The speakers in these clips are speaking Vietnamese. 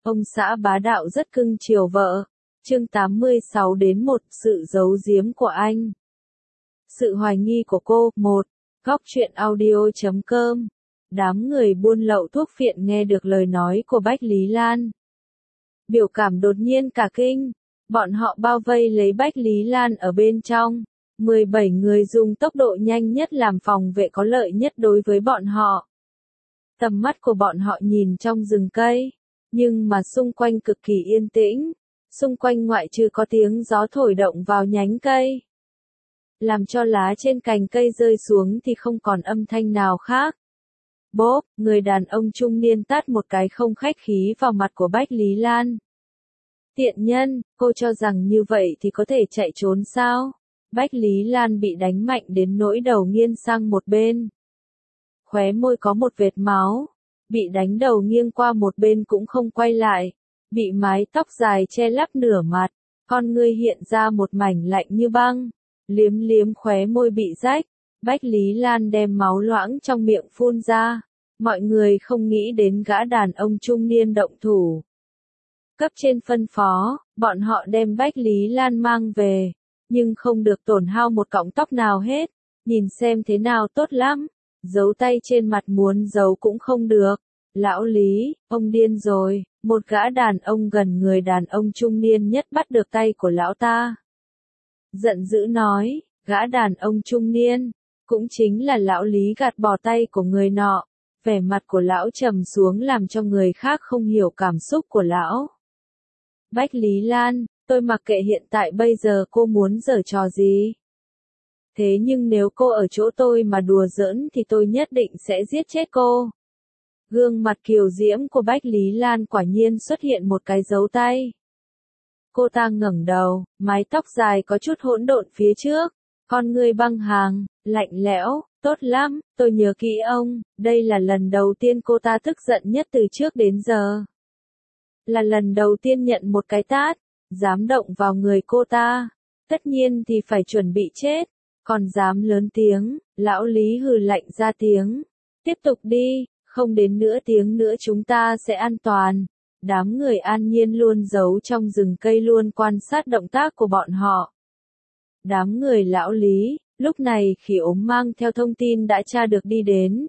Ông xã bá đạo rất cưng chiều vợ. Chương 86 đến 1, sự giấu giếm của anh. Sự hoài nghi của cô. 1. Góc truyện audio.com. Đám người buôn lậu thuốc phiện nghe được lời nói của Bách Lý Lan. Biểu cảm đột nhiên cả kinh. Bọn họ bao vây lấy Bách Lý Lan ở bên trong. 17 người dùng tốc độ nhanh nhất làm phòng vệ có lợi nhất đối với bọn họ. Tầm mắt của bọn họ nhìn trong rừng cây. Nhưng mà xung quanh cực kỳ yên tĩnh. Xung quanh ngoại trừ có tiếng gió thổi động vào nhánh cây, làm cho lá trên cành cây rơi xuống thì không còn âm thanh nào khác. Bốp, người đàn ông trung niên tát một cái không khách khí vào mặt của Bách Lý Lan. Tiện nhân, cô cho rằng như vậy thì có thể chạy trốn sao? Bách Lý Lan bị đánh mạnh đến nỗi đầu nghiêng sang một bên. Khóe môi có một vệt máu. Bị đánh đầu nghiêng qua một bên cũng không quay lại. Bị mái tóc dài che lấp nửa mặt. Con ngươi hiện ra một mảnh lạnh như băng. Liếm liếm khóe môi bị rách. Bách Lý Lan đem máu loãng trong miệng phun ra. Mọi người không nghĩ đến gã đàn ông trung niên động thủ. Cấp trên phân phó, bọn họ đem Bách Lý Lan mang về. Nhưng không được tổn hao một cọng tóc nào hết. Nhìn xem thế nào tốt lắm. Giấu tay trên mặt muốn giấu cũng không được. Lão Lý, ông điên rồi. Một gã đàn ông gần người đàn ông trung niên nhất bắt được tay của lão ta. Giận dữ nói, gã đàn ông trung niên, cũng chính là lão Lý gạt bỏ tay của người nọ. Vẻ mặt của lão trầm xuống làm cho người khác không hiểu cảm xúc của lão. Bách Lý Lan, tôi mặc kệ hiện tại bây giờ cô muốn giở trò gì. Thế nhưng nếu cô ở chỗ tôi mà đùa giỡn thì tôi nhất định sẽ giết chết cô. Gương mặt kiều diễm của Bách Lý Lan quả nhiên xuất hiện một cái dấu tay. Cô ta ngẩng đầu, mái tóc dài có chút hỗn độn phía trước, con ngươi băng hàng, lạnh lẽo, tốt lắm, tôi nhớ kỹ ông, đây là lần đầu tiên cô ta tức giận nhất từ trước đến giờ. Là lần đầu tiên nhận một cái tát, dám động vào người cô ta, tất nhiên thì phải chuẩn bị chết, còn dám lớn tiếng, lão Lý hừ lạnh ra tiếng, tiếp tục đi. Không đến nửa tiếng nữa chúng ta sẽ an toàn. Đám người An Nhiên luôn giấu trong rừng cây luôn quan sát động tác của bọn họ. Đám người lão Lý, lúc này Khỉ Ốm mang theo thông tin đã tra được đi đến.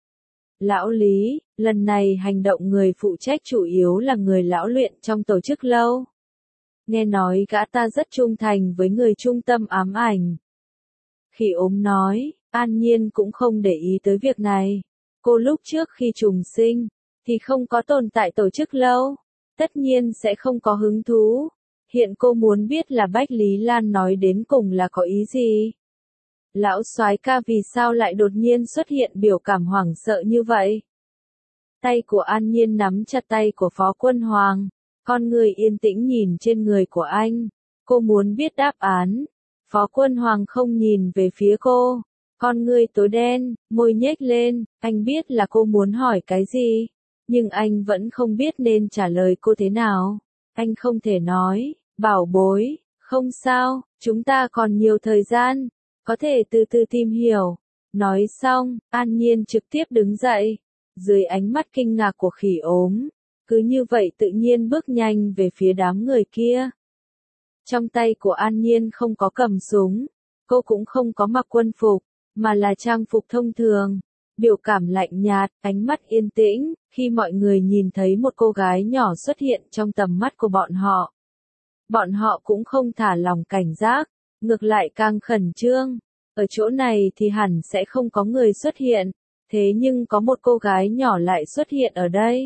Lão Lý, lần này hành động người phụ trách chủ yếu là người lão luyện trong tổ chức lâu. Nghe nói gã ta rất trung thành với người trung tâm ám ảnh. Khỉ Ốm nói, An Nhiên cũng không để ý tới việc này. Cô lúc trước khi trùng sinh, thì không có tồn tại tổ chức lâu, tất nhiên sẽ không có hứng thú. Hiện cô muốn biết là Bách Lý Lan nói đến cùng là có ý gì? Lão soái ca vì sao lại đột nhiên xuất hiện biểu cảm hoảng sợ như vậy? Tay của An Nhiên nắm chặt tay của Phó Quân Hoàng, con người yên tĩnh nhìn trên người của anh. Cô muốn biết đáp án. Phó Quân Hoàng không nhìn về phía cô. Con ngươi tối đen, môi nhếch lên, anh biết là cô muốn hỏi cái gì, nhưng anh vẫn không biết nên trả lời cô thế nào. Anh không thể nói, bảo bối, không sao, chúng ta còn nhiều thời gian, có thể từ từ tìm hiểu. Nói xong, An Nhiên trực tiếp đứng dậy, dưới ánh mắt kinh ngạc của Khỉ Ốm, cứ như vậy tự nhiên bước nhanh về phía đám người kia. Trong tay của An Nhiên không có cầm súng, cô cũng không có mặc quân phục, mà là trang phục thông thường, biểu cảm lạnh nhạt, ánh mắt yên tĩnh, khi mọi người nhìn thấy một cô gái nhỏ xuất hiện trong tầm mắt của bọn họ. Bọn họ cũng không thả lòng cảnh giác, ngược lại càng khẩn trương, ở chỗ này thì hẳn sẽ không có người xuất hiện, thế nhưng có một cô gái nhỏ lại xuất hiện ở đây.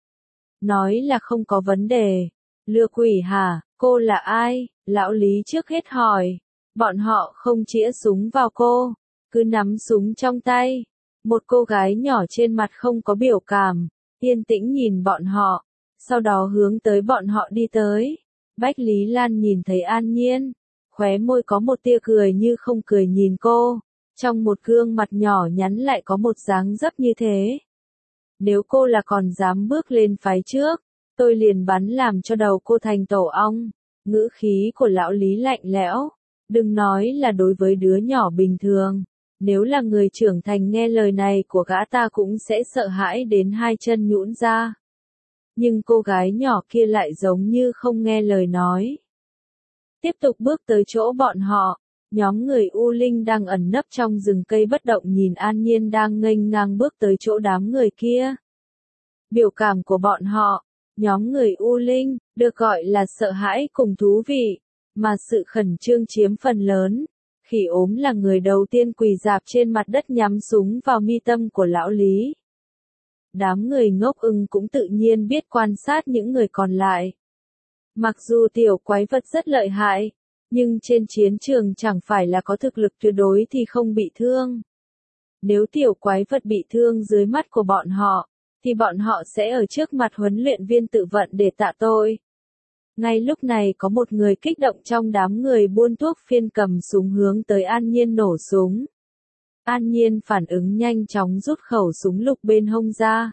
Nói là không có vấn đề, lừa quỷ hả, cô là ai? Lão Lý trước hết hỏi, bọn họ không chĩa súng vào cô. Cứ nắm súng trong tay. Một cô gái nhỏ trên mặt không có biểu cảm, yên tĩnh nhìn bọn họ, sau đó hướng tới bọn họ đi tới. Bách Lý Lan nhìn thấy An Nhiên, khóe môi có một tia cười như không cười nhìn cô, trong một gương mặt nhỏ nhắn lại có một dáng dấp như thế. Nếu cô là còn dám bước lên phái trước, tôi liền bắn làm cho đầu cô thành tổ ong. Ngữ khí của lão Lý lạnh lẽo, đừng nói là đối với đứa nhỏ bình thường. Nếu là người trưởng thành nghe lời này của gã ta cũng sẽ sợ hãi đến hai chân nhũn ra. Nhưng cô gái nhỏ kia lại giống như không nghe lời nói. Tiếp tục bước tới chỗ bọn họ, nhóm người U Linh đang ẩn nấp trong rừng cây bất động nhìn An Nhiên đang nghênh ngang bước tới chỗ đám người kia. Biểu cảm của bọn họ, nhóm người U Linh, được gọi là sợ hãi cùng thú vị, mà sự khẩn trương chiếm phần lớn. Khỉ ốm là người đầu tiên quỳ rạp trên mặt đất nhắm súng vào mi tâm của lão Lý. Đám người ngốc ưng cũng tự nhiên biết quan sát những người còn lại. Mặc dù tiểu quái vật rất lợi hại, nhưng trên chiến trường chẳng phải là có thực lực tuyệt đối thì không bị thương. Nếu tiểu quái vật bị thương dưới mắt của bọn họ, thì bọn họ sẽ ở trước mặt huấn luyện viên tự vận để tạ tội. Ngay lúc này có một người kích động trong đám người buôn thuốc phiên cầm súng hướng tới An Nhiên nổ súng. An Nhiên phản ứng nhanh chóng rút khẩu súng lục bên hông ra.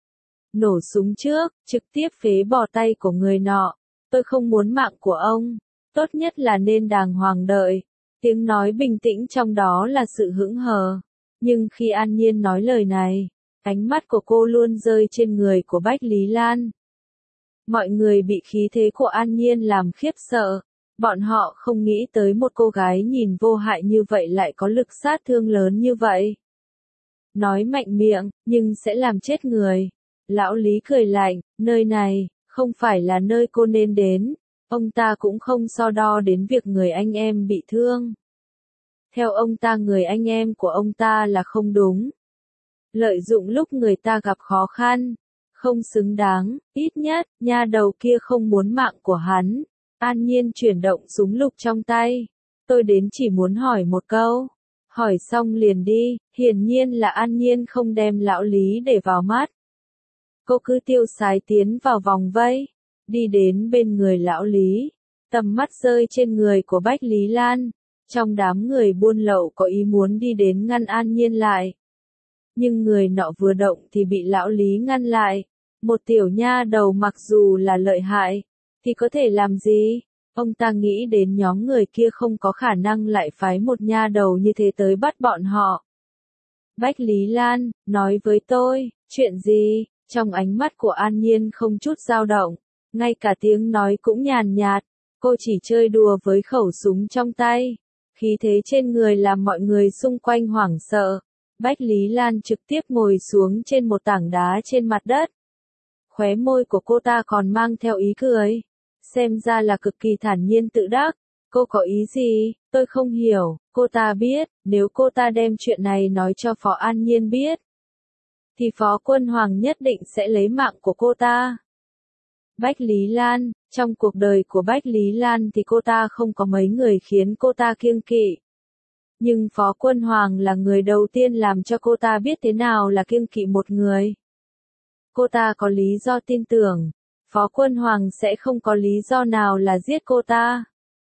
Nổ súng trước, trực tiếp phế bỏ tay của người nọ. Tôi không muốn mạng của ông, tốt nhất là nên đàng hoàng đợi. Tiếng nói bình tĩnh trong đó là sự hững hờ. Nhưng khi An Nhiên nói lời này, ánh mắt của cô luôn rơi trên người của Bách Lý Lan. Mọi người bị khí thế của An Nhiên làm khiếp sợ. Bọn họ không nghĩ tới một cô gái nhìn vô hại như vậy lại có lực sát thương lớn như vậy. Nói mạnh miệng, nhưng sẽ làm chết người. Lão Lý cười lạnh, nơi này, không phải là nơi cô nên đến. Ông ta cũng không so đo đến việc người anh em bị thương. Theo ông ta người anh em của ông ta là không đúng. Lợi dụng lúc người ta gặp khó khăn. Không xứng đáng, ít nhất, nha đầu kia không muốn mạng của hắn. An Nhiên chuyển động súng lục trong tay. Tôi đến chỉ muốn hỏi một câu. Hỏi xong liền đi, hiển nhiên là An Nhiên không đem lão Lý để vào mắt. Cô cứ tiêu sái tiến vào vòng vây, đi đến bên người lão Lý. Tầm mắt rơi trên người của Bách Lý Lan. Trong đám người buôn lậu có ý muốn đi đến ngăn An Nhiên lại. Nhưng người nọ vừa động thì bị lão Lý ngăn lại. Một tiểu nha đầu mặc dù là lợi hại, thì có thể làm gì? Ông ta nghĩ đến nhóm người kia không có khả năng lại phái một nha đầu như thế tới bắt bọn họ. Bách Lý Lan, nói với tôi, chuyện gì? Trong ánh mắt của An Nhiên không chút dao động, ngay cả tiếng nói cũng nhàn nhạt, cô chỉ chơi đùa với khẩu súng trong tay. Khí thế trên người làm mọi người xung quanh hoảng sợ. Bách Lý Lan trực tiếp ngồi xuống trên một tảng đá trên mặt đất. Khóe môi của cô ta còn mang theo ý cười. Xem ra là cực kỳ thản nhiên tự đắc. Cô có ý gì? Tôi không hiểu. Cô ta biết, nếu cô ta đem chuyện này nói cho Phó An Nhiên biết, thì Phó Quân Hoàng nhất định sẽ lấy mạng của cô ta. Bách Lý Lan, trong cuộc đời của Bách Lý Lan thì cô ta không có mấy người khiến cô ta kiêng kỵ. Nhưng Phó Quân Hoàng là người đầu tiên làm cho cô ta biết thế nào là kiêng kỵ một người. Cô ta có lý do tin tưởng, Phó Quân Hoàng sẽ không có lý do nào là giết cô ta.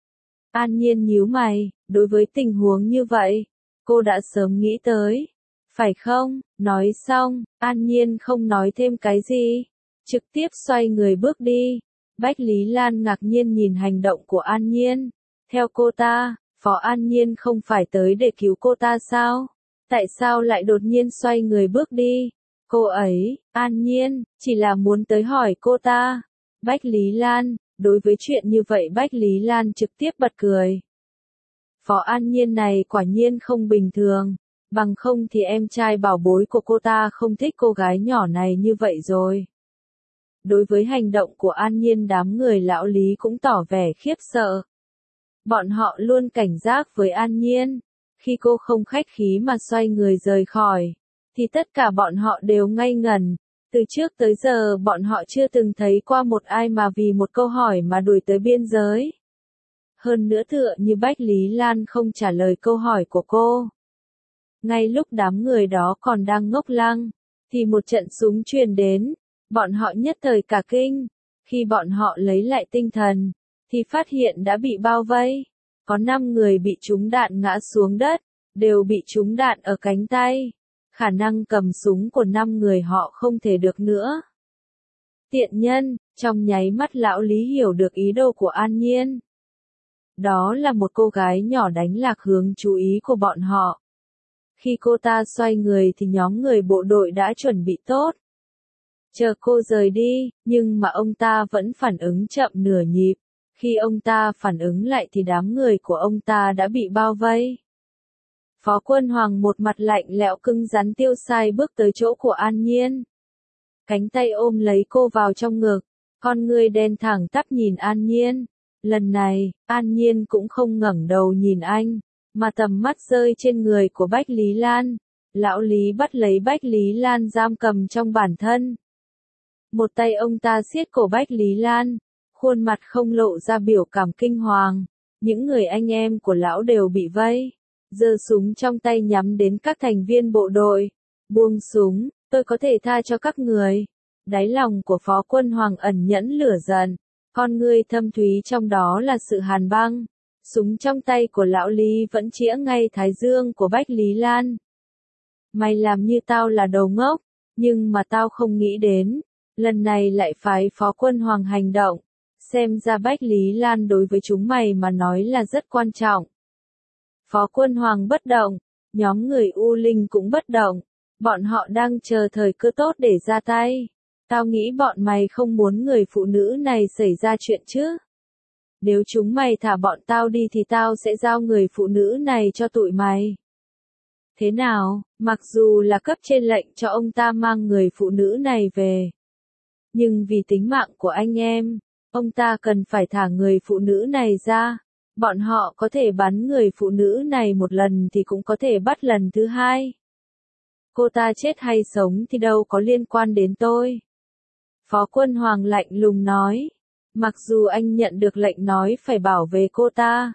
An Nhiên nhíu mày, đối với tình huống như vậy, cô đã sớm nghĩ tới. Phải không? Nói xong, An Nhiên không nói thêm cái gì. Trực tiếp xoay người bước đi. Bách Lý Lan ngạc nhiên nhìn hành động của An Nhiên. Theo cô ta, Phó An Nhiên không phải tới để cứu cô ta sao? Tại sao lại đột nhiên xoay người bước đi? Cô ấy, An Nhiên, chỉ là muốn tới hỏi cô ta. Bách Lý Lan, đối với chuyện như vậy Bách Lý Lan trực tiếp bật cười. Phó An Nhiên này quả nhiên không bình thường. Bằng không thì em trai bảo bối của cô ta không thích cô gái nhỏ này như vậy rồi. Đối với hành động của An Nhiên đám người lão Lý cũng tỏ vẻ khiếp sợ. Bọn họ luôn cảnh giác với An Nhiên. Khi cô không khách khí mà xoay người rời khỏi, thì tất cả bọn họ đều ngây ngẩn. Từ trước tới giờ bọn họ chưa từng thấy qua một ai mà vì một câu hỏi mà đuổi tới biên giới. Hơn nữa tựa như Bách Lý Lan không trả lời câu hỏi của cô. Ngay lúc đám người đó còn đang ngốc lăng, thì một trận súng truyền đến, bọn họ nhất thời cả kinh. Khi bọn họ lấy lại tinh thần, thì phát hiện đã bị bao vây. Có 5 người bị trúng đạn ngã xuống đất, đều bị trúng đạn ở cánh tay. Khả năng cầm súng của 5 người họ không thể được nữa. Tiện nhân, trong nháy mắt lão Lý hiểu được ý đồ của An Nhiên. Đó là một cô gái nhỏ đánh lạc hướng chú ý của bọn họ. Khi cô ta xoay người thì nhóm người bộ đội đã chuẩn bị tốt. chờ cô rời đi, nhưng mà ông ta vẫn phản ứng chậm nửa nhịp. Khi ông ta phản ứng lại thì đám người của ông ta đã bị bao vây. Phó Quân Hoàng một mặt lạnh lẽo cứng rắn tiêu sai bước tới chỗ của An Nhiên. Cánh tay ôm lấy cô vào trong ngực, con ngươi đen thẳng tắp nhìn An Nhiên. Lần này, An Nhiên cũng không ngẩng đầu nhìn anh, mà tầm mắt rơi trên người của Bách Lý Lan. Lão Lý bắt lấy Bách Lý Lan giam cầm trong bản thân. Một tay ông ta siết cổ Bách Lý Lan, khuôn mặt không lộ ra biểu cảm kinh hoàng. Những người anh em của lão đều bị vây, giơ súng trong tay nhắm đến các thành viên bộ đội. Buông súng, tôi có thể tha cho các người. Đáy lòng của Phó Quân Hoàng ẩn nhẫn lửa giận, con ngươi thâm thúy trong đó là sự hàn băng. Súng trong tay của lão Lý vẫn chĩa ngay thái dương của Bách Lý Lan. Mày làm như tao là đầu ngốc, nhưng mà tao không nghĩ đến, lần này lại phái Phó Quân Hoàng hành động. Xem ra Bách Lý Lan đối với chúng mày mà nói là rất quan trọng. Phó Quân Hoàng bất động, nhóm người U Linh cũng bất động, bọn họ đang chờ thời cơ tốt để ra tay. Tao nghĩ bọn mày không muốn người phụ nữ này xảy ra chuyện chứ. Nếu chúng mày thả bọn tao đi thì tao sẽ giao người phụ nữ này cho tụi mày. Thế nào, mặc dù là cấp trên lệnh cho ông ta mang người phụ nữ này về. Nhưng vì tính mạng của anh em, ông ta cần phải thả người phụ nữ này ra. Bọn họ có thể bắn người phụ nữ này một lần thì cũng có thể bắt lần thứ hai. Cô ta chết hay sống thì đâu có liên quan đến tôi. Phó Quân Hoàng lạnh lùng nói. Mặc dù anh nhận được lệnh nói phải bảo vệ cô ta.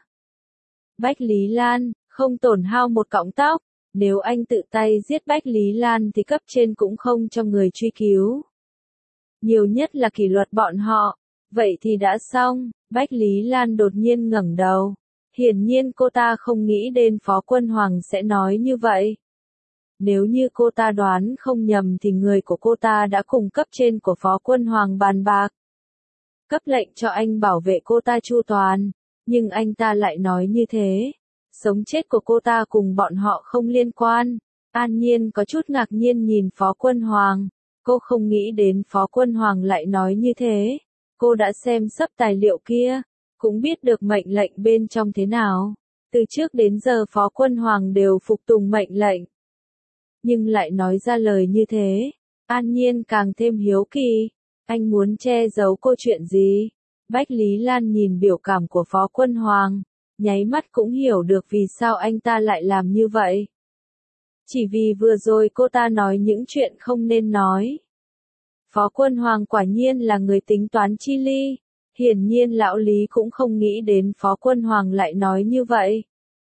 Bách Lý Lan, không tổn hao một cọng tóc. Nếu anh tự tay giết Bách Lý Lan thì cấp trên cũng không cho người truy cứu. Nhiều nhất là kỷ luật bọn họ. Vậy thì đã xong. Bách Lý Lan đột nhiên ngẩng đầu. Hiển nhiên cô ta không nghĩ đến Phó Quân Hoàng sẽ nói như vậy. Nếu như cô ta đoán không nhầm thì người của cô ta đã cùng cấp trên của Phó Quân Hoàng bàn bạc. Cấp lệnh cho anh bảo vệ cô ta chu toàn. Nhưng anh ta lại nói như thế. Sống chết của cô ta cùng bọn họ không liên quan. An Nhiên có chút ngạc nhiên nhìn Phó Quân Hoàng. Cô không nghĩ đến Phó Quân Hoàng lại nói như thế. Cô đã xem sấp tài liệu kia, cũng biết được mệnh lệnh bên trong thế nào. Từ trước đến giờ Phó Quân Hoàng đều phục tùng mệnh lệnh. Nhưng lại nói ra lời như thế, An Nhiên càng thêm hiếu kỳ. Anh muốn che giấu cô chuyện gì? Bách Lý Lan nhìn biểu cảm của Phó Quân Hoàng, nháy mắt cũng hiểu được vì sao anh ta lại làm như vậy. Chỉ vì vừa rồi cô ta nói những chuyện không nên nói. Phó Quân Hoàng quả nhiên là người tính toán chi ly. Hiển nhiên lão Lý cũng không nghĩ đến Phó Quân Hoàng lại nói như vậy.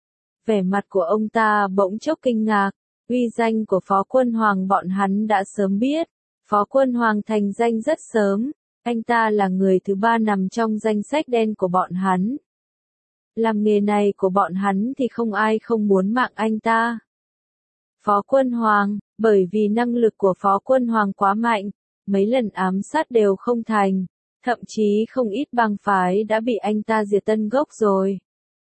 Vẻ mặt của ông ta bỗng chốc kinh ngạc. Uy danh của Phó Quân Hoàng bọn hắn đã sớm biết. Phó Quân Hoàng thành danh rất sớm. Anh ta là người thứ ba nằm trong danh sách đen của bọn hắn. Làm nghề này của bọn hắn thì không ai không muốn mạng anh ta. Phó Quân Hoàng, bởi vì năng lực của Phó Quân Hoàng quá mạnh, mấy lần ám sát đều không thành, thậm chí không ít bang phái đã bị anh ta diệt tân gốc rồi.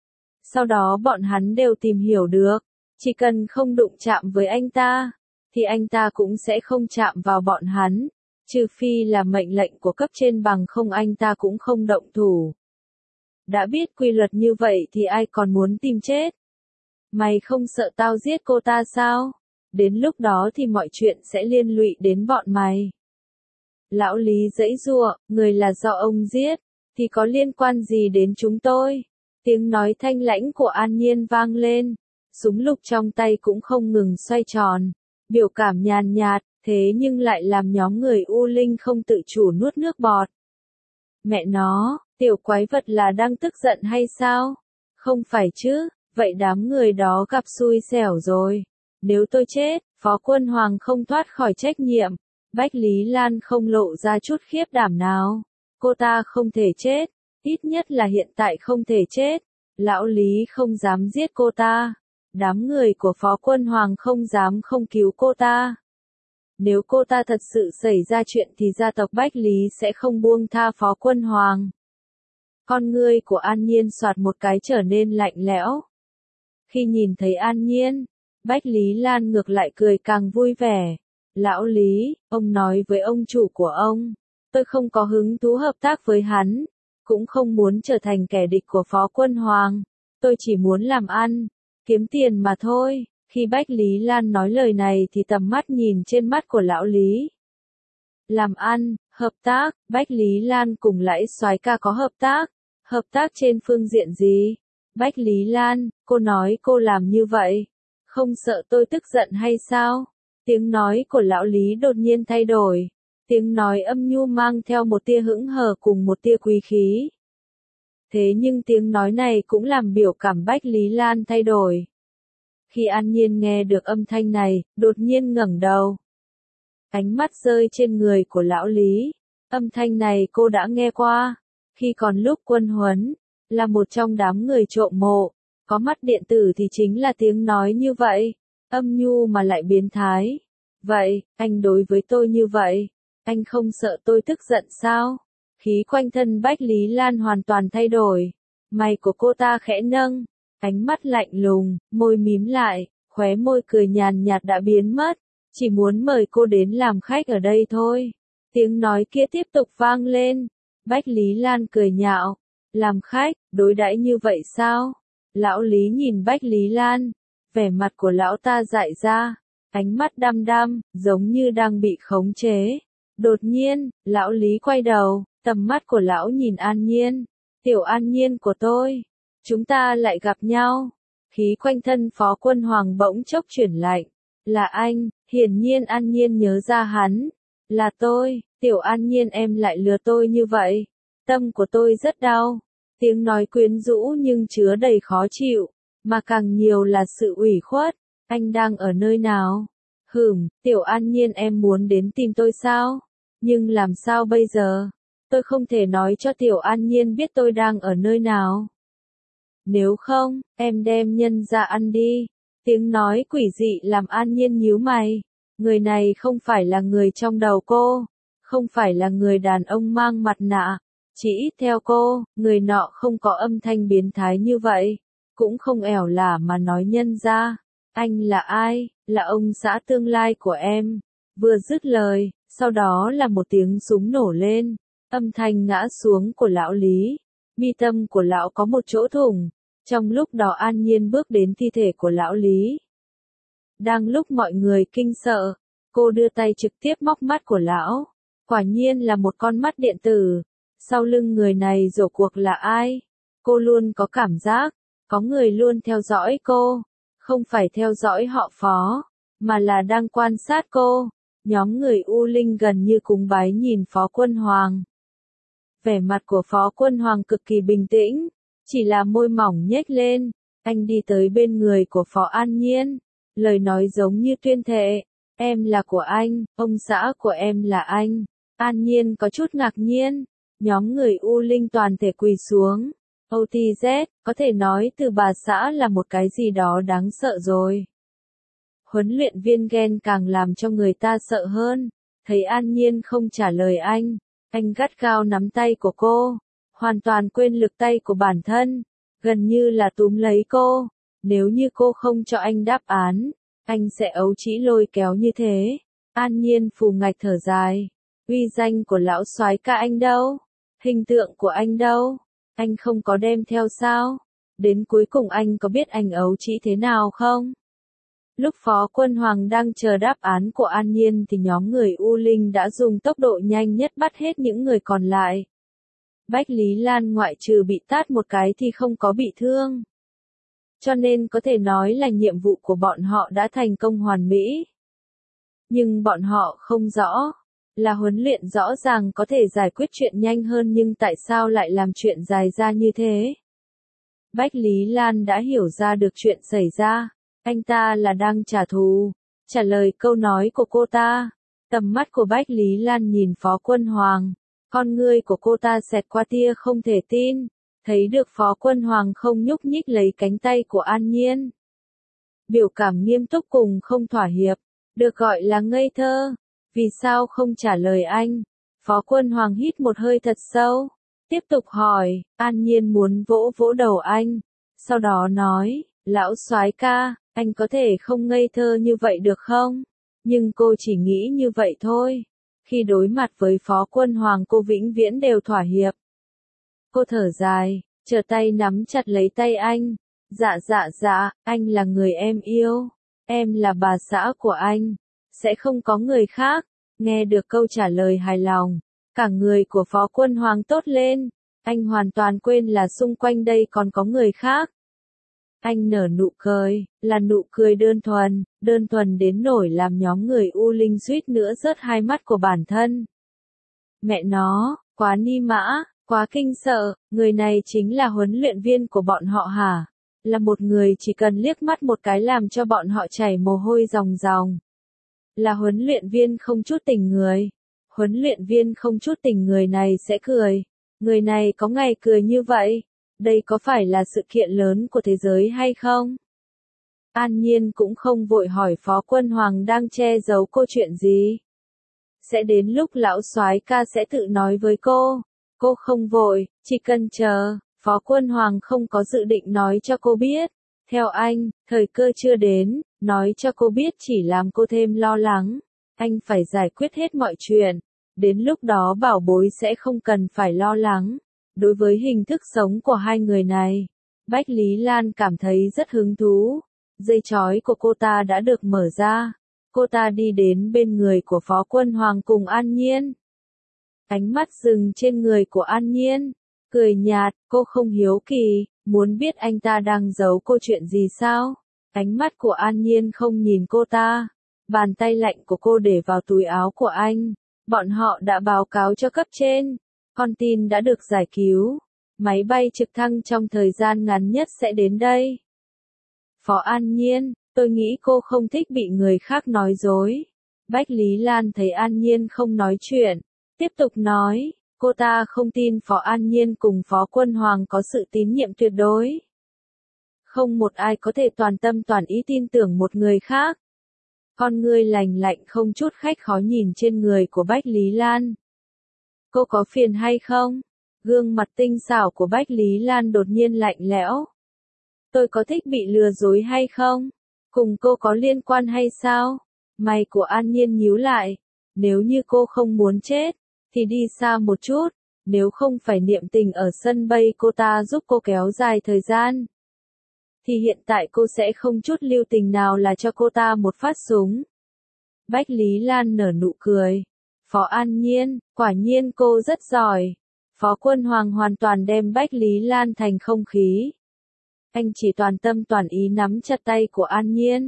Sau đó bọn hắn đều tìm hiểu được, chỉ cần không đụng chạm với anh ta, thì anh ta cũng sẽ không chạm vào bọn hắn, trừ phi là mệnh lệnh của cấp trên bằng không anh ta cũng không động thủ. Đã biết quy luật như vậy thì ai còn muốn tìm chết? Mày không sợ tao giết cô ta sao? Đến lúc đó thì mọi chuyện sẽ liên lụy đến bọn mày. Lão Lý giãy giụa, người là do ông giết, thì có liên quan gì đến chúng tôi? Tiếng nói thanh lãnh của An Nhiên vang lên, súng lục trong tay cũng không ngừng xoay tròn, biểu cảm nhàn nhạt, thế nhưng lại làm nhóm người U Linh không tự chủ nuốt nước bọt. Mẹ nó, tiểu quái vật là đang tức giận hay sao? Không phải chứ, vậy đám người đó gặp xui xẻo rồi. Nếu tôi chết, Phó Quân Hoàng không thoát khỏi trách nhiệm. Bách Lý Lan không lộ ra chút khiếp đảm nào. Cô ta không thể chết, ít nhất là hiện tại không thể chết. Lão Lý không dám giết cô ta. Đám người của Phó Quân Hoàng không dám không cứu cô ta. Nếu cô ta thật sự xảy ra chuyện thì gia tộc Bách Lý sẽ không buông tha Phó Quân Hoàng. Con ngươi của An Nhiên soạt một cái trở nên lạnh lẽo. Khi nhìn thấy An Nhiên, Bách Lý Lan ngược lại cười càng vui vẻ. Lão Lý, ông nói với ông chủ của ông, tôi không có hứng thú hợp tác với hắn, cũng không muốn trở thành kẻ địch của Phó Quân Hoàng, tôi chỉ muốn làm ăn, kiếm tiền mà thôi. Khi Bách Lý Lan nói lời này thì tầm mắt nhìn trên mắt của lão Lý. Làm ăn, hợp tác, Bách Lý Lan cùng Lãi Soái ca có hợp tác trên phương diện gì? Bách Lý Lan, cô nói cô làm như vậy, không sợ tôi tức giận hay sao? Tiếng nói của lão Lý đột nhiên thay đổi, tiếng nói âm nhu mang theo một tia hững hờ cùng một tia quý khí. Thế nhưng tiếng nói này cũng làm biểu cảm Bách Lý Lan thay đổi. Khi An Nhiên nghe được âm thanh này, đột nhiên ngẩng đầu. Ánh mắt rơi trên người của lão Lý. Âm thanh này cô đã nghe qua. Khi còn lúc quân huấn, là một trong đám người trộm mộ. Có mắt điện tử thì chính là tiếng nói như vậy. Âm nhu mà lại biến thái. Vậy, anh đối với tôi như vậy, anh không sợ tôi tức giận sao? Khí quanh thân Bách Lý Lan hoàn toàn thay đổi. Mày của cô ta khẽ nâng. Ánh mắt lạnh lùng, môi mím lại, khóe môi cười nhàn nhạt đã biến mất, chỉ muốn mời cô đến làm khách ở đây thôi. Tiếng nói kia tiếp tục vang lên, Bách Lý Lan cười nhạo, làm khách, đối đãi như vậy sao? Lão Lý nhìn Bách Lý Lan, vẻ mặt của lão ta dại ra, ánh mắt đăm đăm, giống như đang bị khống chế. Đột nhiên, lão Lý quay đầu, tầm mắt của lão nhìn An Nhiên, tiểu An Nhiên của tôi. Chúng ta lại gặp nhau. Khí quanh thân Phó Quân Hoàng bỗng chốc chuyển lạnh. Là anh, hiển nhiên An Nhiên nhớ ra hắn. Là tôi, tiểu An Nhiên em lại lừa tôi như vậy. Tâm của tôi rất đau. Tiếng nói quyến rũ nhưng chứa đầy khó chịu. Mà càng nhiều là sự ủy khuất. Anh đang ở nơi nào? Tiểu An Nhiên em muốn đến tìm tôi sao? Nhưng làm sao bây giờ? Tôi không thể nói cho tiểu An Nhiên biết tôi đang ở nơi nào. Nếu không, em đem nhân ra ăn đi. Tiếng nói quỷ dị làm An Nhiên nhíu mày. Người này không phải là người trong đầu cô. Không phải là người đàn ông mang mặt nạ. Chỉ ít theo cô, người nọ không có âm thanh biến thái như vậy. Cũng không ẻo lả mà nói nhân ra. Anh là ai? Là ông xã tương lai của em. Vừa dứt lời, sau đó là một tiếng súng nổ lên. Âm thanh ngã xuống của lão Lý. Mi tâm của lão có một chỗ thủng. Trong lúc đó An Nhiên bước đến thi thể của lão Lý. Đang lúc mọi người kinh sợ, cô đưa tay trực tiếp móc mắt của lão. Quả nhiên là một con mắt điện tử. Sau lưng người này rốt cuộc là ai? Cô luôn có cảm giác, có người luôn theo dõi cô. Không phải theo dõi họ Phó, mà là đang quan sát cô. Nhóm người U Linh gần như cúng bái nhìn Phó Quân Hoàng. Vẻ mặt của Phó Quân Hoàng cực kỳ bình tĩnh, chỉ là môi mỏng nhếch lên. Anh đi tới bên người của Phó An Nhiên, lời nói giống như tuyên thệ. Em là của anh, ông xã của em là anh. An Nhiên có chút ngạc nhiên. Nhóm người U Linh toàn thể quỳ xuống. OTZ, có thể nói từ bà xã là một cái gì đó đáng sợ rồi. Huấn luyện viên Gen càng làm cho người ta sợ hơn. Thấy An Nhiên không trả lời anh gắt gao nắm tay của cô, hoàn toàn quên lực tay của bản thân, gần như là túm lấy cô. Nếu như cô không cho anh đáp án, anh sẽ ấu trĩ lôi kéo như thế. An Nhiên phù ngạch thở dài. Uy danh của lão soái ca anh đâu? Hình tượng của anh đâu? Anh không có đem theo sao? Đến cuối cùng anh có biết anh ấu trĩ thế nào không? Lúc Phó Quân Hoàng đang chờ đáp án của An Nhiên thì nhóm người U Linh đã dùng tốc độ nhanh nhất bắt hết những người còn lại. Bách Lý Lan ngoại trừ bị tát một cái thì không có bị thương. Cho nên có thể nói là nhiệm vụ của bọn họ đã thành công hoàn mỹ. Nhưng bọn họ không rõ, là huấn luyện rõ ràng có thể giải quyết chuyện nhanh hơn nhưng tại sao lại làm chuyện dài ra như thế? Bách Lý Lan đã hiểu ra được chuyện xảy ra. Anh ta là đang trả thù. Trả lời câu nói của cô ta. Tầm mắt của Bách Lý Lan nhìn Phó Quân Hoàng. Con ngươi của cô ta xẹt qua tia không thể tin. Thấy được Phó Quân Hoàng không nhúc nhích lấy cánh tay của An Nhiên. Biểu cảm nghiêm túc cùng không thỏa hiệp. Được gọi là ngây thơ. Vì sao không trả lời anh? Phó Quân Hoàng hít một hơi thật sâu. Tiếp tục hỏi. An Nhiên muốn vỗ vỗ đầu anh. Sau đó nói. Lão soái ca, anh có thể không ngây thơ như vậy được không? Nhưng cô chỉ nghĩ như vậy thôi. Khi đối mặt với Phó Quân Hoàng cô vĩnh viễn đều thỏa hiệp. Cô thở dài, trở tay nắm chặt lấy tay anh. Dạ, anh là người em yêu. Em là bà xã của anh. Sẽ không có người khác. Nghe được câu trả lời hài lòng, cả người của Phó Quân Hoàng tốt lên. Anh hoàn toàn quên là xung quanh đây còn có người khác. Anh nở nụ cười, là nụ cười đơn thuần đến nỗi làm nhóm người U Linh suýt nữa rớt hai mắt của bản thân. Mẹ nó, quá ni mã, quá kinh sợ, người này chính là huấn luyện viên của bọn họ hả? Là một người chỉ cần liếc mắt một cái làm cho bọn họ chảy mồ hôi ròng ròng. Là huấn luyện viên không chút tình người. Huấn luyện viên không chút tình người này sẽ cười. Người này có ngày cười như vậy. Đây có phải là sự kiện lớn của thế giới hay không? An Nhiên cũng không vội hỏi Phó Quân Hoàng đang che giấu cô chuyện gì. Sẽ đến lúc lão soái ca sẽ tự nói với cô. Cô không vội, chỉ cần chờ. Phó Quân Hoàng không có dự định nói cho cô biết. Theo anh, thời cơ chưa đến, nói cho cô biết chỉ làm cô thêm lo lắng. Anh phải giải quyết hết mọi chuyện. Đến lúc đó bảo bối sẽ không cần phải lo lắng. Đối với hình thức sống của hai người này, Bách Lý Lan cảm thấy rất hứng thú. Dây chói của cô ta đã được mở ra. Cô ta đi đến bên người của Phó Quân Hoàng cùng An Nhiên. Ánh mắt dừng trên người của An Nhiên. Cười nhạt, cô không hiếu kỳ, muốn biết anh ta đang giấu cô chuyện gì sao? Ánh mắt của An Nhiên không nhìn cô ta. Bàn tay lạnh của cô để vào túi áo của anh. Bọn họ đã báo cáo cho cấp trên. Con tin đã được giải cứu. Máy bay trực thăng trong thời gian ngắn nhất sẽ đến đây. Phó An Nhiên, tôi nghĩ cô không thích bị người khác nói dối. Bách Lý Lan thấy An Nhiên không nói chuyện. Tiếp tục nói, cô ta không tin Phó An Nhiên cùng Phó Quân Hoàng có sự tín nhiệm tuyệt đối. Không một ai có thể toàn tâm toàn ý tin tưởng một người khác. Con ngươi lành lạnh không chút khách khó nhìn trên người của Bách Lý Lan. Cô có phiền hay không? Gương mặt tinh xảo của Bách Lý Lan đột nhiên lạnh lẽo. Tôi có thích bị lừa dối hay không? Cùng cô có liên quan hay sao? Mày của An Nhiên nhíu lại. Nếu như cô không muốn chết, thì đi xa một chút. Nếu không phải niệm tình ở sân bay cô ta giúp cô kéo dài thời gian, thì hiện tại cô sẽ không chút lưu tình nào là cho cô ta một phát súng. Bách Lý Lan nở nụ cười. Phó An Nhiên, quả nhiên cô rất giỏi. Phó Quân Hoàng hoàn toàn đem Bách Lý Lan thành không khí. Anh chỉ toàn tâm toàn ý nắm chặt tay của An Nhiên.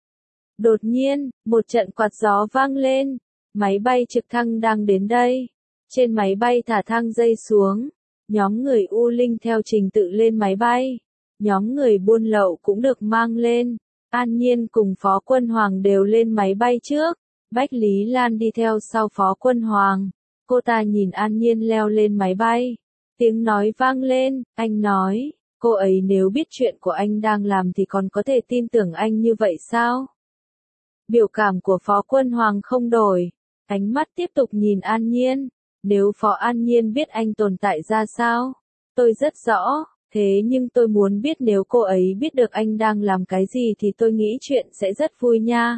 Đột nhiên, một trận quạt gió vang lên. Máy bay trực thăng đang đến đây. Trên máy bay thả thang dây xuống. Nhóm người U Linh theo trình tự lên máy bay. Nhóm người buôn lậu cũng được mang lên. An Nhiên cùng Phó Quân Hoàng đều lên máy bay trước. Bách Lý Lan đi theo sau Phó Quân Hoàng. Cô ta nhìn An Nhiên leo lên máy bay. Tiếng nói vang lên, anh nói, cô ấy nếu biết chuyện của anh đang làm thì còn có thể tin tưởng anh như vậy sao? Biểu cảm của Phó Quân Hoàng không đổi. Ánh mắt tiếp tục nhìn An Nhiên. Nếu Phó An Nhiên biết anh tồn tại ra sao? Tôi rất rõ. Thế nhưng tôi muốn biết nếu cô ấy biết được anh đang làm cái gì thì tôi nghĩ chuyện sẽ rất vui nha.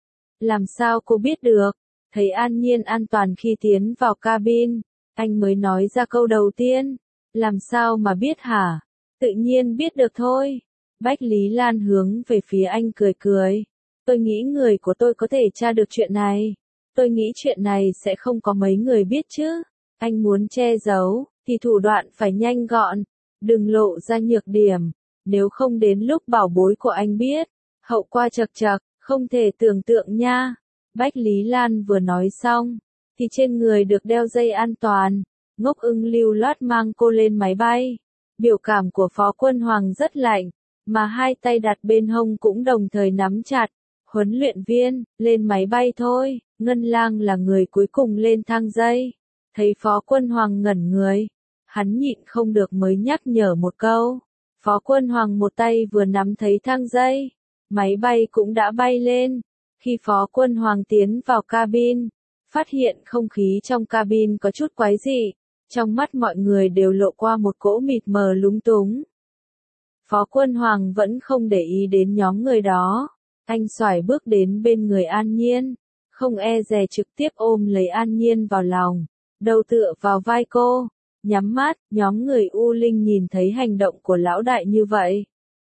Làm sao cô biết được? Thấy An Nhiên an toàn khi tiến vào cabin, anh mới nói ra câu đầu tiên. Làm sao mà biết hả? Tự nhiên biết được thôi. Bách Lý Lan hướng về phía anh cười cười. Tôi nghĩ người của tôi có thể tra được chuyện này. Tôi nghĩ chuyện này sẽ không có mấy người biết chứ. Anh muốn che giấu, thì thủ đoạn phải nhanh gọn. Đừng lộ ra nhược điểm. Nếu không đến lúc bảo bối của anh biết, hậu quả chật chật, không thể tưởng tượng nha. Bách Lý Lan vừa nói xong, thì trên người được đeo dây an toàn. Ngốc Ưng lưu loát mang cô lên máy bay. Biểu cảm của Phó Quân Hoàng rất lạnh, mà hai tay đặt bên hông cũng đồng thời nắm chặt. Huấn luyện viên, lên máy bay thôi. Ngân Lang là người cuối cùng lên thang dây. Thấy Phó Quân Hoàng ngẩn người, hắn nhịn không được mới nhắc nhở một câu. Phó Quân Hoàng một tay vừa nắm thấy thang dây, máy bay cũng đã bay lên. Khi Phó Quân Hoàng tiến vào cabin, phát hiện không khí trong cabin có chút quái dị. Trong mắt mọi người đều lộ qua một cỗ mịt mờ lúng túng. Phó Quân Hoàng vẫn không để ý đến nhóm người đó. Anh xoài bước đến bên người An Nhiên, không e dè trực tiếp ôm lấy An Nhiên vào lòng, đầu tựa vào vai cô, nhắm mắt. Nhóm người U Linh nhìn thấy hành động của lão đại như vậy,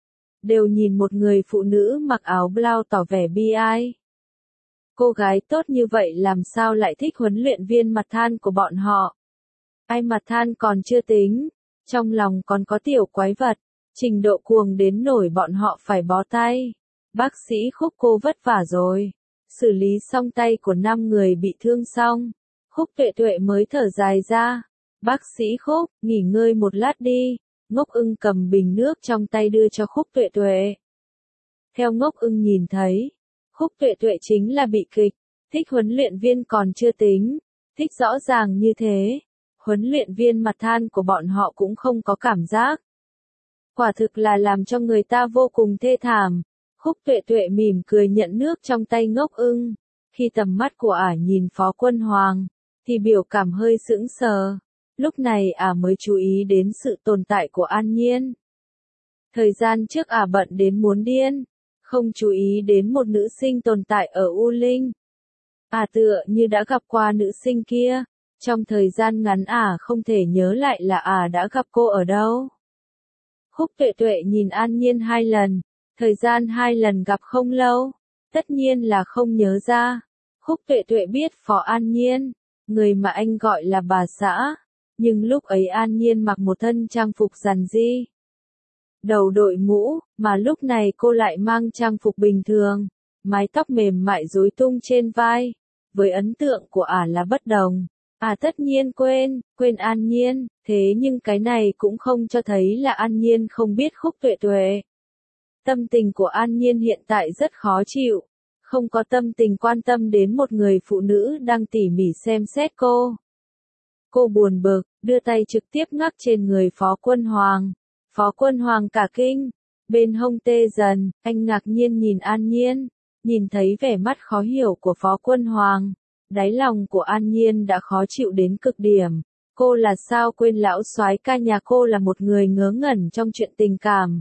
đều nhìn một người phụ nữ mặc áo blau tỏ vẻ bi ai. Cô gái tốt như vậy làm sao lại thích huấn luyện viên mặt than của bọn họ? Ai mặt than còn chưa tính, trong lòng còn có tiểu quái vật, trình độ cuồng đến nổi bọn họ phải bó tay. Bác sĩ Khúc, cô vất vả rồi. Xử lý xong tay của 5 người bị thương xong, Khúc Tuệ Tuệ mới thở dài ra. Bác sĩ Khúc, nghỉ ngơi một lát đi. Ngốc Ưng cầm bình nước trong tay đưa cho Khúc Tuệ Tuệ. Theo Ngốc Ưng nhìn thấy, Khúc Tuệ Tuệ chính là bị kịch, thích huấn luyện viên còn chưa tính, thích rõ ràng như thế. Huấn luyện viên mặt than của bọn họ cũng không có cảm giác. Quả thực là làm cho người ta vô cùng thê thảm. Khúc Tuệ Tuệ mỉm cười nhận nước trong tay Ngốc Ưng. Khi tầm mắt của ả nhìn Phó Quân Hoàng, thì biểu cảm hơi sững sờ. Lúc này ả mới chú ý đến sự tồn tại của An Nhiên. Thời gian trước ả bận đến muốn điên, không chú ý đến một nữ sinh tồn tại ở U Linh. Ả tựa như đã gặp qua nữ sinh kia, trong thời gian ngắn ả không thể nhớ lại là ả đã gặp cô ở đâu. Khúc Tuệ Tuệ nhìn An Nhiên 2 lần, thời gian 2 lần gặp không lâu, tất nhiên là không nhớ ra. Khúc Tuệ Tuệ biết Phó An Nhiên, người mà anh gọi là bà xã, nhưng lúc ấy An Nhiên mặc một thân trang phục giản dị, đầu đội mũ, mà lúc này cô lại mang trang phục bình thường, mái tóc mềm mại rối tung trên vai. Với ấn tượng của ả là bất đồng. Tất nhiên quên An Nhiên, thế nhưng cái này cũng không cho thấy là An Nhiên không biết Khúc Tuệ Tuệ. Tâm tình của An Nhiên hiện tại rất khó chịu, không có tâm tình quan tâm đến một người phụ nữ đang tỉ mỉ xem xét cô. Cô buồn bực, đưa tay trực tiếp ngắc trên người Phó Quân Hoàng. Phó Quân Hoàng cả kinh, bên hông tê dần, anh ngạc nhiên nhìn An Nhiên, nhìn thấy vẻ mắt khó hiểu của Phó Quân Hoàng. Đáy lòng của An Nhiên đã khó chịu đến cực điểm. Cô là sao quên lão soái ca nhà cô là một người ngớ ngẩn trong chuyện tình cảm.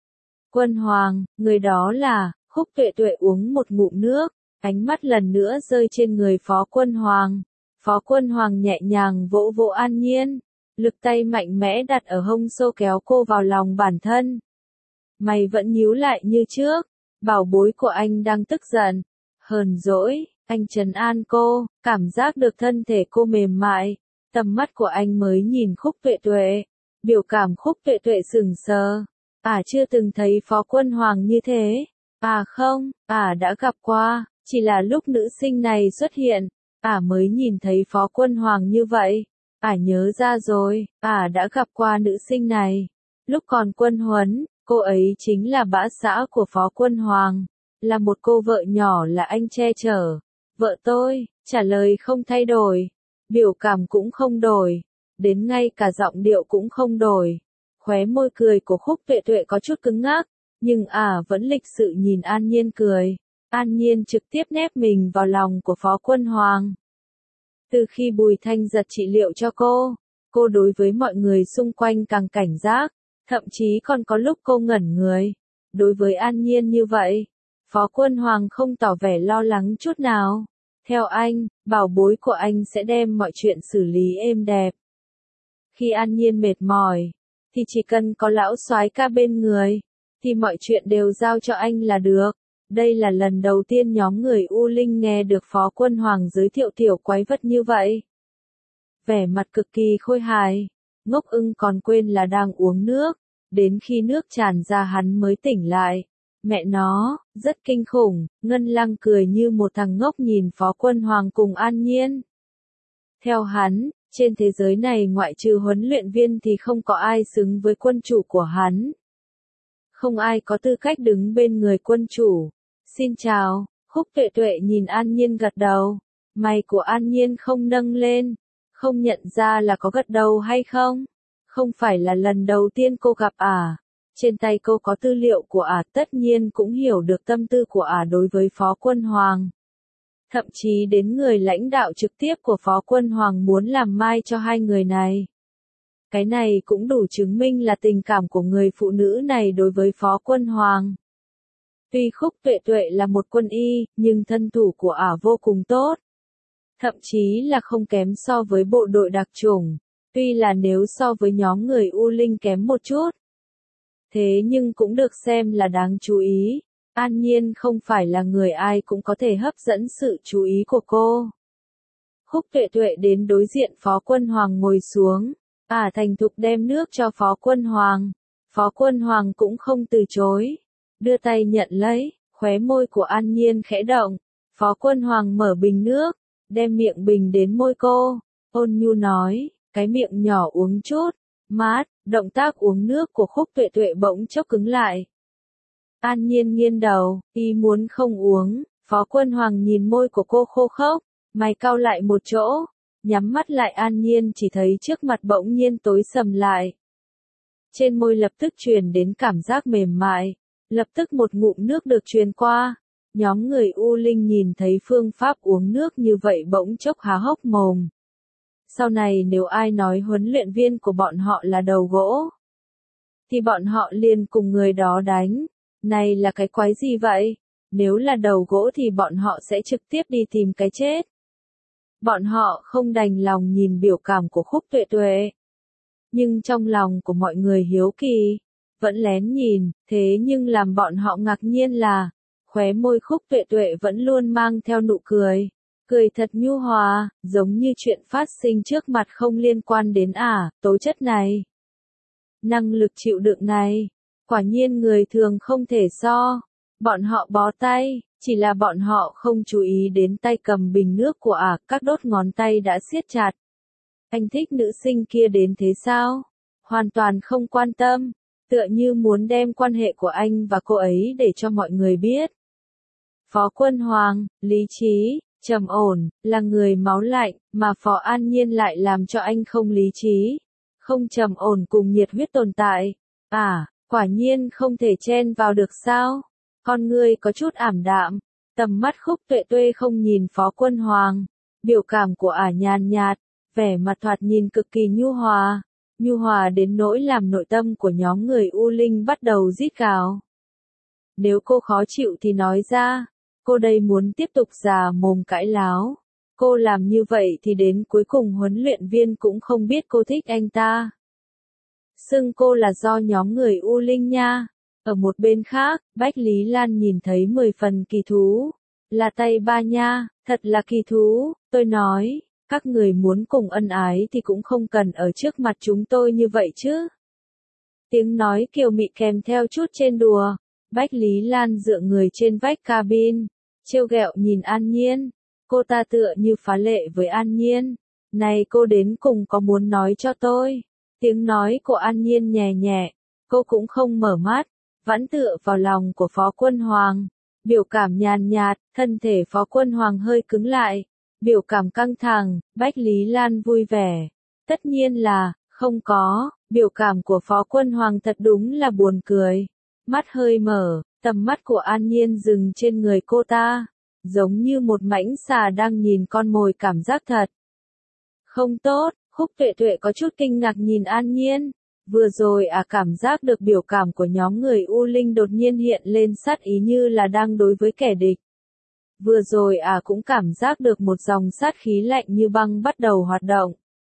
Quân Hoàng, người đó là. Khúc Tuệ Tuệ uống một ngụm nước, ánh mắt lần nữa rơi trên người Phó Quân Hoàng. Phó Quân Hoàng nhẹ nhàng vỗ vỗ An Nhiên, lực tay mạnh mẽ đặt ở hông xô kéo cô vào lòng bản thân. Mày vẫn nhíu lại như trước, bảo bối của anh đang tức giận, hờn dỗi. Anh trấn an cô, cảm giác được thân thể cô mềm mại, tầm mắt của anh mới nhìn Khúc Tuệ Tuệ, biểu cảm Khúc Tuệ Tuệ sững sờ. Chưa từng thấy Phó Quân Hoàng như thế. Không, đã gặp qua, chỉ là lúc nữ sinh này xuất hiện, mới nhìn thấy Phó Quân Hoàng như vậy. Nhớ ra rồi, đã gặp qua nữ sinh này. Lúc còn quân huấn, cô ấy chính là bã xã của Phó Quân Hoàng, là một cô vợ nhỏ là anh che chở. Vợ tôi, trả lời không thay đổi, biểu cảm cũng không đổi, đến ngay cả giọng điệu cũng không đổi. Khóe môi cười của Khúc Tuệ Tuệ có chút cứng ngắc, nhưng vẫn lịch sự nhìn An Nhiên cười. An Nhiên trực tiếp nép mình vào lòng của Phó Quân Hoàng. Từ khi Bùi Thanh Giật trị liệu cho cô đối với mọi người xung quanh càng cảnh giác, thậm chí còn có lúc cô ngẩn người. Đối với An Nhiên như vậy, Phó Quân Hoàng không tỏ vẻ lo lắng chút nào. Theo anh, bảo bối của anh sẽ đem mọi chuyện xử lý êm đẹp. Khi An Nhiên mệt mỏi, thì chỉ cần có lão soái ca bên người, thì mọi chuyện đều giao cho anh là được. Đây là lần đầu tiên nhóm người U Linh nghe được Phó Quân Hoàng giới thiệu tiểu quái vật như vậy. Vẻ mặt cực kỳ khôi hài, Ngốc Ưng còn quên là đang uống nước, đến khi nước tràn ra hắn mới tỉnh lại. Mẹ nó, rất kinh khủng. Ngân Lăng cười như một thằng ngốc nhìn Phó Quân Hoàng cùng An Nhiên. Theo hắn, trên thế giới này ngoại trừ huấn luyện viên thì không có ai xứng với quân chủ của hắn. Không ai có tư cách đứng bên người quân chủ. Xin chào. Khúc Tuệ Tuệ nhìn An Nhiên gật đầu. Mày của An Nhiên không nâng lên, không nhận ra là có gật đầu hay không. Không phải là lần đầu tiên cô gặp trên tay cô có tư liệu của tất nhiên cũng hiểu được tâm tư của đối với Phó Quân Hoàng. Thậm chí đến người lãnh đạo trực tiếp của Phó Quân Hoàng muốn làm mai cho hai người này. Cái này cũng đủ chứng minh là tình cảm của người phụ nữ này đối với Phó Quân Hoàng. Tuy Khúc Tuệ Tuệ là một quân y, nhưng thân thủ của ả vô cùng tốt. Thậm chí là không kém so với bộ đội đặc chủng, tuy là nếu so với nhóm người U Linh kém một chút. Thế nhưng cũng được xem là đáng chú ý. An Nhiên không phải là người ai cũng có thể hấp dẫn sự chú ý của cô. Khúc Tuệ Tuệ đến đối diện Phó Quân Hoàng ngồi xuống, thành thục đem nước cho Phó Quân Hoàng. Phó Quân Hoàng cũng không từ chối, đưa tay nhận lấy, khóe môi của An Nhiên khẽ động. Phó Quân Hoàng mở bình nước, đem miệng bình đến môi cô, ôn nhu nói, cái miệng nhỏ uống chút, mát. Động tác uống nước của Khúc Tuệ Tuệ bỗng chốc cứng lại. An Nhiên nghiêng đầu, ý muốn không uống. Phó Quân Hoàng nhìn môi của cô khô khốc, mày cau lại một chỗ, nhắm mắt lại. An Nhiên chỉ thấy trước mặt bỗng nhiên tối sầm lại. Trên môi lập tức truyền đến cảm giác mềm mại, lập tức một ngụm nước được truyền qua. Nhóm người U Linh nhìn thấy phương pháp uống nước như vậy bỗng chốc há hốc mồm. Sau này nếu ai nói huấn luyện viên của bọn họ là đầu gỗ, thì bọn họ liền cùng người đó đánh. Này là cái quái gì vậy? Nếu là đầu gỗ thì bọn họ sẽ trực tiếp đi tìm cái chết. Bọn họ không đành lòng nhìn biểu cảm của Khúc Tuệ Tuệ. Nhưng trong lòng của mọi người hiếu kỳ, vẫn lén nhìn, thế nhưng làm bọn họ ngạc nhiên là, khóe môi Khúc Tuệ Tuệ vẫn luôn mang theo nụ cười. Cười thật nhu hòa, giống như chuyện phát sinh trước mặt không liên quan đến tố chất này. Năng lực chịu đựng này, quả nhiên người thường không thể so. Bọn họ bó tay, chỉ là bọn họ không chú ý đến tay cầm bình nước của các đốt ngón tay đã siết chặt. Anh thích nữ sinh kia đến thế sao? Hoàn toàn không quan tâm, tựa như muốn đem quan hệ của anh và cô ấy để cho mọi người biết. Phó Quân Hoàng, lý trí, trầm ổn, là người máu lạnh, mà Phó An Nhiên lại làm cho anh không lý trí, không trầm ổn cùng nhiệt huyết tồn tại. Quả nhiên không thể chen vào được sao? Con ngươi có chút ảm đạm, tầm mắt Khúc Tuệ Tuệ không nhìn Phó Quân Hoàng, biểu cảm của nhàn nhạt, vẻ mặt thoạt nhìn cực kỳ nhu hòa đến nỗi làm nội tâm của nhóm người U Linh bắt đầu rít gào. Nếu cô khó chịu thì nói ra. Cô đây muốn tiếp tục già mồm cãi láo. Cô làm như vậy thì đến cuối cùng huấn luyện viên cũng không biết cô thích anh ta. Xưng cô là do nhóm người U Linh nha. Ở một bên khác, Bách Lý Lan nhìn thấy 10 phần kỳ thú. Là tay ba nha, thật là kỳ thú. Tôi nói, các người muốn cùng ân ái thì cũng không cần ở trước mặt chúng tôi như vậy chứ. Tiếng nói kiều mị kèm theo chút trên đùa. Bách Lý Lan dựa người trên vách cabin, trêu ghẹo nhìn An Nhiên. Cô ta tựa như phá lệ với An Nhiên. Này cô đến cùng có muốn nói cho tôi. Tiếng nói của An Nhiên nhẹ nhẹ, cô cũng không mở mắt, vẫn tựa vào lòng của Phó Quân Hoàng. Biểu cảm nhàn nhạt, thân thể Phó Quân Hoàng hơi cứng lại. Biểu cảm căng thẳng, Bách Lý Lan vui vẻ. Tất nhiên là, không có, biểu cảm của Phó Quân Hoàng thật đúng là buồn cười. Mắt hơi mở, tầm mắt của An Nhiên dừng trên người cô ta, giống như một mãnh xà đang nhìn con mồi cảm giác thật. Không tốt, Khúc Tuệ Tuệ có chút kinh ngạc nhìn An Nhiên. Vừa rồi cảm giác được biểu cảm của nhóm người U Linh đột nhiên hiện lên sát ý như là đang đối với kẻ địch. Vừa rồi cũng cảm giác được một dòng sát khí lạnh như băng bắt đầu hoạt động.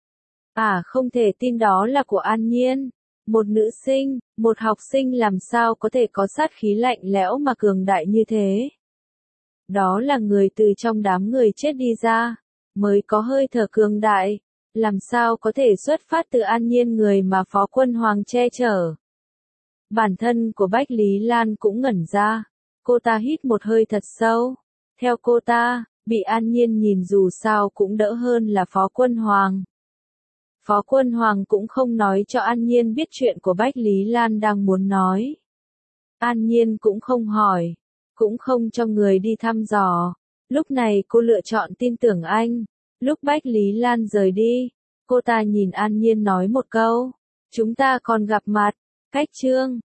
Không thể tin đó là của An Nhiên. Một nữ sinh, một học sinh làm sao có thể có sát khí lạnh lẽo mà cường đại như thế. Đó là người từ trong đám người chết đi ra, mới có hơi thở cường đại. Làm sao có thể xuất phát từ An Nhiên người mà Phó Quân Hoàng che chở. Bản thân của Bách Lý Lan cũng ngẩn ra. Cô ta hít một hơi thật sâu. Theo cô ta, bị An Nhiên nhìn dù sao cũng đỡ hơn là Phó Quân Hoàng. Phó Quân Hoàng cũng không nói cho An Nhiên biết chuyện của Bách Lý Lan đang muốn nói. An Nhiên cũng không hỏi, cũng không cho người đi thăm dò. Lúc này cô lựa chọn tin tưởng anh. Lúc Bách Lý Lan rời đi, cô ta nhìn An Nhiên nói một câu. Chúng ta còn gặp mặt, cách chương.